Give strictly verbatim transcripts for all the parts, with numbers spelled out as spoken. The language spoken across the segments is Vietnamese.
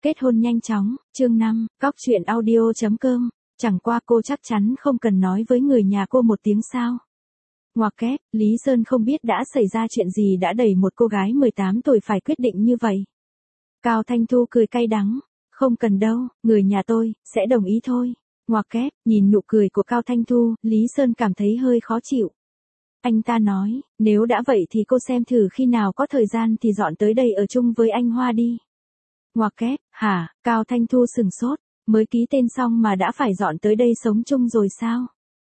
Kết hôn nhanh chóng, chương năm, cóc truyện audio chấm com, chẳng qua cô chắc chắn không cần nói với người nhà cô một tiếng sao. Ngoặc kép, Lý Sơn không biết đã xảy ra chuyện gì đã đẩy một cô gái mười tám tuổi phải quyết định như vậy. Cao Thanh Thu cười cay đắng, không cần đâu, người nhà tôi, sẽ đồng ý thôi. Ngoặc kép, nhìn nụ cười của Cao Thanh Thu, Lý Sơn cảm thấy hơi khó chịu. Anh ta nói, nếu đã vậy thì cô xem thử khi nào có thời gian thì dọn tới đây ở chung với anh Hoa đi. Ngoặc kép, hả, Cao Thanh Thu sừng sốt, mới ký tên xong mà đã phải dọn tới đây sống chung rồi sao?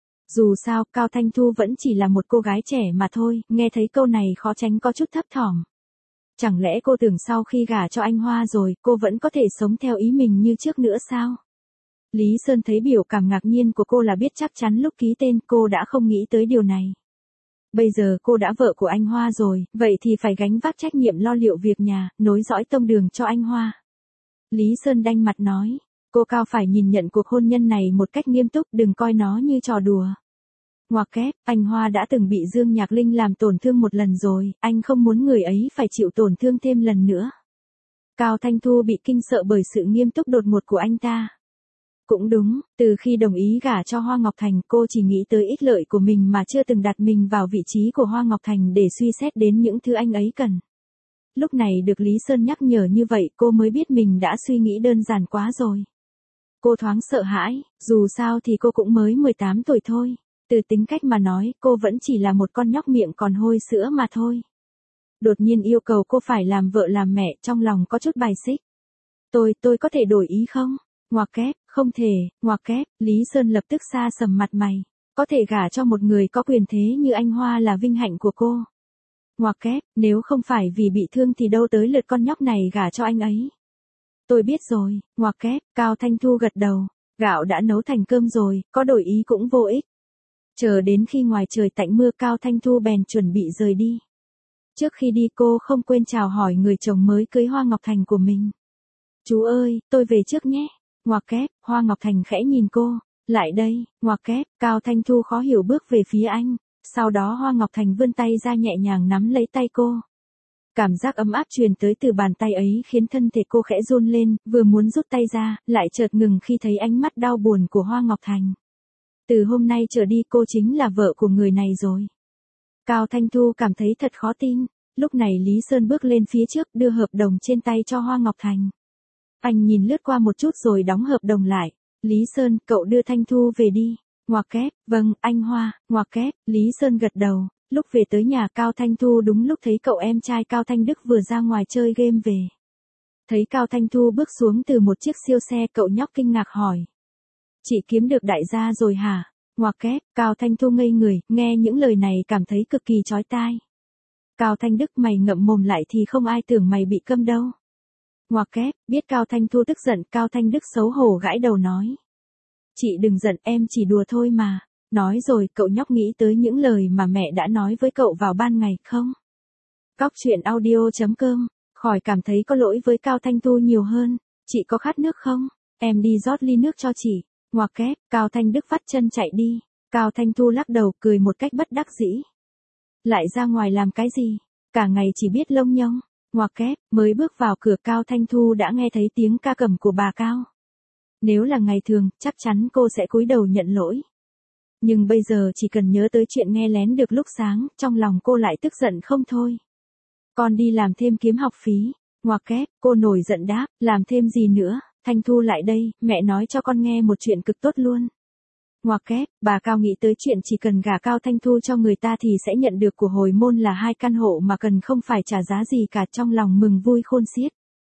Dù sao, Cao Thanh Thu vẫn chỉ là một cô gái trẻ mà thôi, nghe thấy câu này khó tránh có chút thấp thỏm. Chẳng lẽ cô tưởng sau khi gả cho anh Hoa rồi, cô vẫn có thể sống theo ý mình như trước nữa sao? Lý Sơn thấy biểu cảm ngạc nhiên của cô là biết chắc chắn lúc ký tên cô đã không nghĩ tới điều này. Bây giờ cô đã vợ của anh Hoa rồi, vậy thì phải gánh vác trách nhiệm lo liệu việc nhà, nối dõi tông đường cho anh Hoa. Lý Sơn đanh mặt nói, cô Cao phải nhìn nhận cuộc hôn nhân này một cách nghiêm túc, đừng coi nó như trò đùa. Ngoặc kép, anh Hoa đã từng bị Dương Nhạc Linh làm tổn thương một lần rồi, anh không muốn người ấy phải chịu tổn thương thêm lần nữa. Cao Thanh Thu bị kinh sợ bởi sự nghiêm túc đột ngột của anh ta. Cũng đúng, từ khi đồng ý gả cho Hoa Ngọc Thành cô chỉ nghĩ tới ích lợi của mình mà chưa từng đặt mình vào vị trí của Hoa Ngọc Thành để suy xét đến những thứ anh ấy cần. Lúc này được Lý Sơn nhắc nhở như vậy cô mới biết mình đã suy nghĩ đơn giản quá rồi. Cô thoáng sợ hãi, dù sao thì cô cũng mới mười tám tuổi thôi, từ tính cách mà nói cô vẫn chỉ là một con nhóc miệng còn hôi sữa mà thôi. Đột nhiên yêu cầu cô phải làm vợ làm mẹ trong lòng có chút bài xích. Tôi, tôi có thể đổi ý không? Ngoặc kép, không thể, ngoặc kép, Lý Sơn lập tức xa sầm mặt mày. Có thể gả cho một người có quyền thế như anh Hoa là vinh hạnh của cô. Ngoặc kép, nếu không phải vì bị thương thì đâu tới lượt con nhóc này gả cho anh ấy. Tôi biết rồi, ngoặc kép, Cao Thanh Thu gật đầu. Gạo đã nấu thành cơm rồi, có đổi ý cũng vô ích. Chờ đến khi ngoài trời tạnh mưa Cao Thanh Thu bèn chuẩn bị rời đi. Trước khi đi cô không quên chào hỏi người chồng mới cưới Hoa Ngọc Thành của mình. Chú ơi, tôi về trước nhé. Ngoặc kép, Hoa Ngọc Thành khẽ nhìn cô, lại đây, ngoặc kép, Cao Thanh Thu khó hiểu bước về phía anh, sau đó Hoa Ngọc Thành vươn tay ra nhẹ nhàng nắm lấy tay cô. Cảm giác ấm áp truyền tới từ bàn tay ấy khiến thân thể cô khẽ run lên, vừa muốn rút tay ra, lại chợt ngừng khi thấy ánh mắt đau buồn của Hoa Ngọc Thành. Từ hôm nay trở đi cô chính là vợ của người này rồi. Cao Thanh Thu cảm thấy thật khó tin, lúc này Lý Sơn bước lên phía trước đưa hợp đồng trên tay cho Hoa Ngọc Thành. Anh nhìn lướt qua một chút rồi đóng hợp đồng lại. Lý Sơn, cậu đưa Thanh Thu về đi. Ngoặc kép, vâng, anh Hoa, ngoặc kép, Lý Sơn gật đầu. Lúc về tới nhà Cao Thanh Thu đúng lúc thấy cậu em trai Cao Thanh Đức vừa ra ngoài chơi game về. Thấy Cao Thanh Thu bước xuống từ một chiếc siêu xe cậu nhóc kinh ngạc hỏi. Chị kiếm được đại gia rồi hả? Ngoặc kép, Cao Thanh Thu ngây người, nghe những lời này cảm thấy cực kỳ chói tai. Cao Thanh Đức mày ngậm mồm lại thì không ai tưởng mày bị câm đâu. Ngoặc kép, biết Cao Thanh Thu tức giận, Cao Thanh Đức xấu hổ gãi đầu nói. Chị đừng giận, em chỉ đùa thôi mà. Nói rồi cậu nhóc nghĩ tới những lời mà mẹ đã nói với cậu vào ban ngày không? Cóc truyện audio chấm com, khỏi cảm thấy có lỗi với Cao Thanh Thu nhiều hơn. Chị có khát nước không? Em đi rót ly nước cho chị. Ngoặc kép, Cao Thanh Đức vắt chân chạy đi. Cao Thanh Thu lắc đầu cười một cách bất đắc dĩ. Lại ra ngoài làm cái gì? Cả ngày chỉ biết lông nhông. Ngoặc kép, mới bước vào cửa Cao Thanh Thu đã nghe thấy tiếng ca cầm của bà Cao. Nếu là ngày thường, chắc chắn cô sẽ cúi đầu nhận lỗi. Nhưng bây giờ chỉ cần nhớ tới chuyện nghe lén được lúc sáng, trong lòng cô lại tức giận không thôi. Con đi làm thêm kiếm học phí. Ngoặc kép, cô nổi giận đáp, làm thêm gì nữa, Thanh Thu lại đây, mẹ nói cho con nghe một chuyện cực tốt luôn. Ngoặc kép, bà Cao nghĩ tới chuyện chỉ cần gả Cao Thanh Thu cho người ta thì sẽ nhận được của hồi môn là hai căn hộ mà cần không phải trả giá gì cả, trong lòng mừng vui khôn xiết.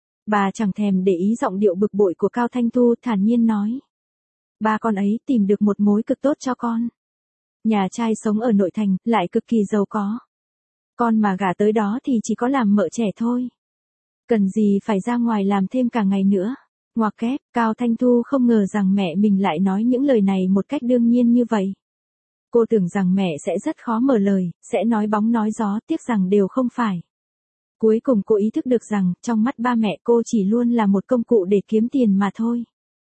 Bà chẳng thèm để ý giọng điệu bực bội của Cao Thanh Thu, thản nhiên nói. Ba con ấy tìm được một mối cực tốt cho con. Nhà trai sống ở nội thành, lại cực kỳ giàu có. Con mà gả tới đó thì chỉ có làm mợ trẻ thôi. Cần gì phải ra ngoài làm thêm cả ngày nữa. Ngoặc kép, Cao Thanh Thu không ngờ rằng mẹ mình lại nói những lời này một cách đương nhiên như vậy. Cô tưởng rằng mẹ sẽ rất khó mở lời, sẽ nói bóng nói gió, tiếc rằng đều không phải. Cuối cùng cô ý thức được rằng, trong mắt ba mẹ cô chỉ luôn là một công cụ để kiếm tiền mà thôi.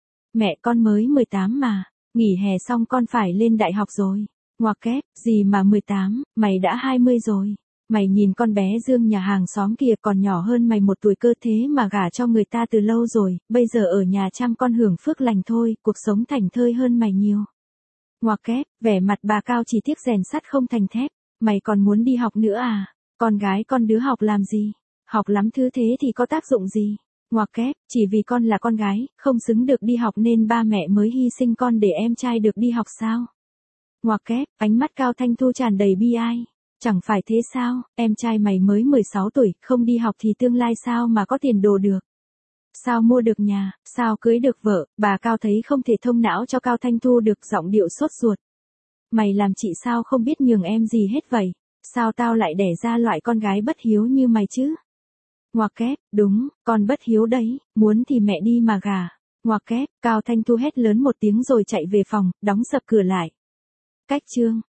Mẹ con mới mười tám mà, nghỉ hè xong con phải lên đại học rồi. Ngoặc kép, gì mà mười tám, mày đã hai mươi rồi. Mày nhìn con bé Dương nhà hàng xóm kia còn nhỏ hơn mày một tuổi cơ thế mà gả cho người ta từ lâu rồi, bây giờ ở nhà chăm con hưởng phước lành thôi, cuộc sống thành thơi hơn mày nhiều. Ngoặc kép, vẻ mặt bà Cao chỉ tiếc rèn sắt không thành thép, mày còn muốn đi học nữa à? Con gái con đứa học làm gì? Học lắm thứ thế thì có tác dụng gì? Ngoặc kép, chỉ vì con là con gái, không xứng được đi học nên ba mẹ mới hy sinh con để em trai được đi học sao? Ngoặc kép, ánh mắt Cao Thanh Thu tràn đầy bi ai. Chẳng phải thế sao, em trai mày mới mười sáu tuổi, không đi học thì tương lai sao mà có tiền đồ được? Sao mua được nhà, sao cưới được vợ? Bà Cao thấy không thể thông não cho Cao Thanh Thu được, giọng điệu sốt ruột. Mày làm chị sao không biết nhường em gì hết vậy? Sao tao lại đẻ ra loại con gái bất hiếu như mày chứ? Ngoặc kép, đúng, con bất hiếu đấy, muốn thì mẹ đi mà gả. Ngoặc kép, Cao Thanh Thu hét lớn một tiếng rồi chạy về phòng, đóng sập cửa lại. Cách chương